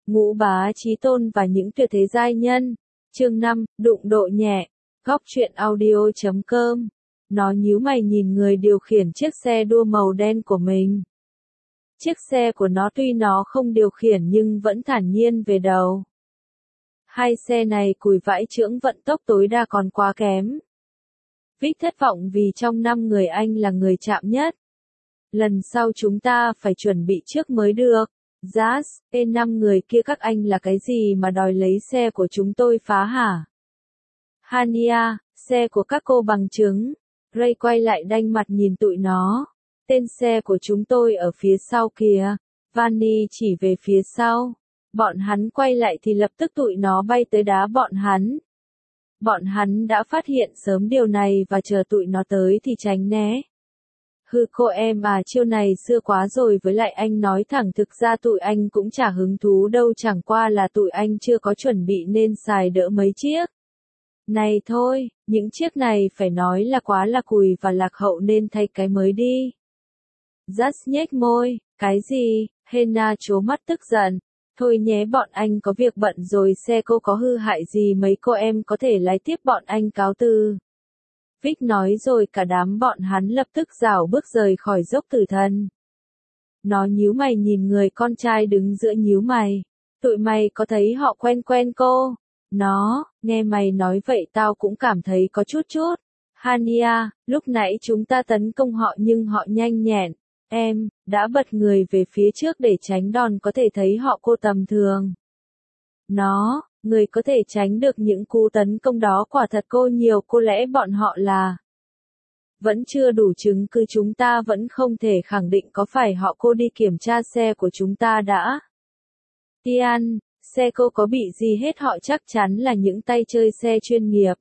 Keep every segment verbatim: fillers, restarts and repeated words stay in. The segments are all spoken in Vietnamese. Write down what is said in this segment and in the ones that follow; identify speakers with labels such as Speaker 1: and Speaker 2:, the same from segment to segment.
Speaker 1: Ngũ Bá Chí Tôn và những tuyệt thế giai nhân. Chương năm, đụng độ nhẹ. Góc truyện audio chấm com. Nó nhíu mày nhìn người điều khiển chiếc xe đua màu đen của mình. Chiếc xe của nó tuy nó không điều khiển nhưng vẫn thản nhiên về đầu. Hai xe này cùi vãi chưởng vận tốc tối đa còn quá kém. Vic thất vọng vì trong năm người anh là người chạm nhất. Lần sau chúng ta phải chuẩn bị trước mới được. Jazz, ê năm người kia các anh là cái gì mà đòi lấy xe của chúng tôi phá hả? Hania, xe của các cô bằng chứng. Ray quay lại đanh mặt nhìn tụi nó. Tên xe của chúng tôi ở phía sau kìa. Vanny chỉ về phía sau. Bọn hắn quay lại thì lập tức tụi nó bay tới đá bọn hắn. Bọn hắn đã phát hiện sớm điều này và chờ tụi nó tới thì tránh né. Hư cô em à, chiêu này xưa quá rồi, với lại anh nói thẳng thực ra tụi anh cũng chả hứng thú đâu, chẳng qua là tụi anh chưa có chuẩn bị nên xài đỡ mấy chiếc. Này thôi, những chiếc này phải nói là quá là cùi và lạc hậu nên thay cái mới đi. Just nhếch môi, cái gì? Hena trố mắt tức giận. Thôi nhé, bọn anh có việc bận rồi, xe cô có hư hại gì mấy cô em có thể lái tiếp, bọn anh cáo từ. Vic nói rồi cả đám bọn hắn lập tức rảo bước rời khỏi dốc tử thần. Nó nhíu mày nhìn người con trai đứng giữa nhíu mày. Tụi mày có thấy họ quen quen cô? Nó, nghe mày nói vậy tao cũng cảm thấy có chút chút. Hania, lúc nãy chúng ta tấn công họ nhưng họ nhanh nhẹn. Em, đã bật người về phía trước để tránh đòn, có thể thấy họ cô tầm thường. Nó, người có thể tránh được những cú tấn công đó quả thật cô nhiều, có lẽ bọn họ là. Vẫn chưa đủ chứng cứ, chúng ta vẫn không thể khẳng định có phải họ cô đi kiểm tra xe của chúng ta đã. Tian, xe cô có bị gì hết, họ chắc chắn là những tay chơi xe chuyên nghiệp.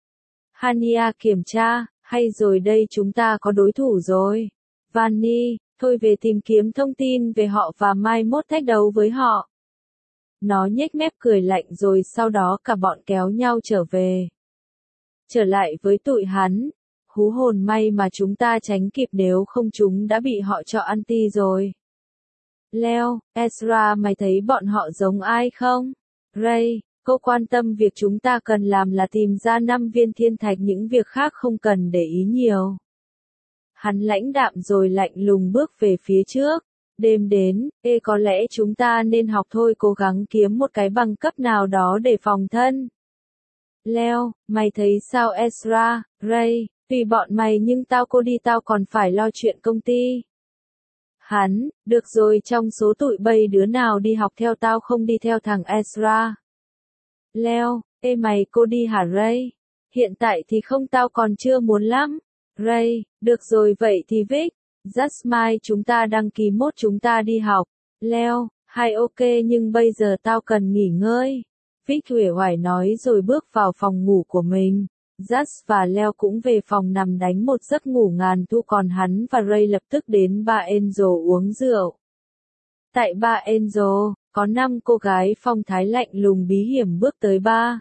Speaker 1: Hania kiểm tra, hay rồi đây chúng ta có đối thủ rồi. Vanny, thôi về tìm kiếm thông tin về họ và mai mốt thách đấu với họ. Nó nhếch mép cười lạnh rồi sau đó cả bọn kéo nhau trở về. Trở lại với tụi hắn. Hú hồn, may mà chúng ta tránh kịp, nếu không chúng đã bị họ cho anti rồi. Leo, Ezra, mày thấy bọn họ giống ai không? Ray, cô quan tâm việc chúng ta cần làm là tìm ra năm viên thiên thạch, những việc khác không cần để ý nhiều. Hắn lãnh đạm rồi lạnh lùng bước về phía trước. Đêm đến, ê có lẽ chúng ta nên học thôi, cố gắng kiếm một cái bằng cấp nào đó để phòng thân. Leo, mày thấy sao Ezra? Ray, tùy bọn mày nhưng tao cô đi, tao còn phải lo chuyện công ty. Hắn, được rồi, trong số tụi bay đứa nào đi học theo tao không đi theo thằng Ezra? Leo, ê mày cô đi hả Ray? Hiện tại thì không, tao còn chưa muốn lắm. Ray, được rồi vậy thì Vic. Just mai chúng ta đăng ký, mốt chúng ta đi học. Leo, hay ok nhưng bây giờ tao cần nghỉ ngơi. Vic uể oải nói rồi bước vào phòng ngủ của mình. Just và Leo cũng về phòng nằm đánh một giấc ngủ ngàn thu, còn hắn và Ray lập tức đến Bar Angel uống rượu. Tại Bar Angel, có năm cô gái phong thái lạnh lùng bí hiểm bước tới bar.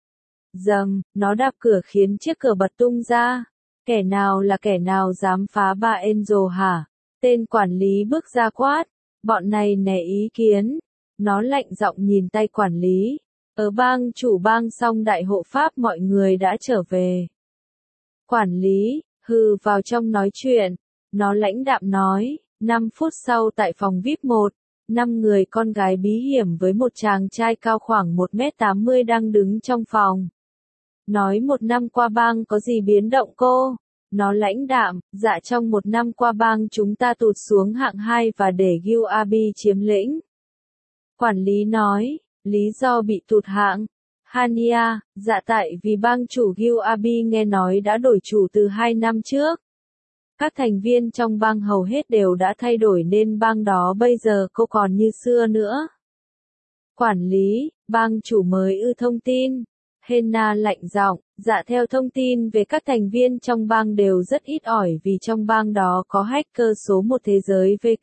Speaker 1: Dầm, nó đạp cửa khiến chiếc cửa bật tung ra. Kẻ nào là kẻ nào dám phá Bar Angel hả? Tên quản lý bước ra quát. Bọn này nể ý kiến. Nó lạnh giọng nhìn tay quản lý. Ở bang chủ bang xong đại hộ pháp mọi người đã trở về. Quản lý, hừ vào trong nói chuyện. Nó lãnh đạm nói. năm phút sau tại phòng vi ai pi một, năm người con gái bí hiểm với một chàng trai cao khoảng một mét tám mươi đang đứng trong phòng. Nói một năm qua bang có gì biến động cô? Nó lãnh đạm, dạ trong một năm qua bang chúng ta tụt xuống hạng hai và để u a bê chiếm lĩnh. Quản lý nói, lý do bị tụt hạng. Hania, dạ tại vì bang chủ u a bê nghe nói đã đổi chủ từ hai năm trước. Các thành viên trong bang hầu hết đều đã thay đổi nên bang đó bây giờ cô còn như xưa nữa. Quản lý, bang chủ mới ư? Thông tin. Hena lạnh giọng, dạ theo thông tin về các thành viên trong bang đều rất ít ỏi vì trong bang đó có hacker số một thế giới W.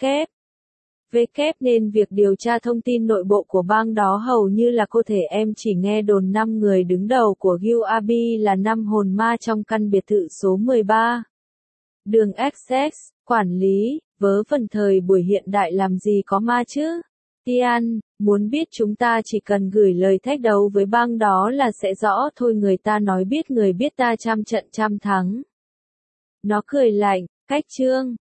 Speaker 1: W nên việc điều tra thông tin nội bộ của bang đó hầu như là cô thể. Em chỉ nghe đồn năm người đứng đầu của u a bê là năm hồn ma trong căn biệt thự số mười ba. Đường ích ích, quản lý, vớ vẩn thời buổi hiện đại làm gì có ma chứ? Tian, muốn biết chúng ta chỉ cần gửi lời thách đấu với bang đó là sẽ rõ thôi, người ta nói biết người biết ta trăm trận trăm thắng. Nó cười lạnh, cách chương.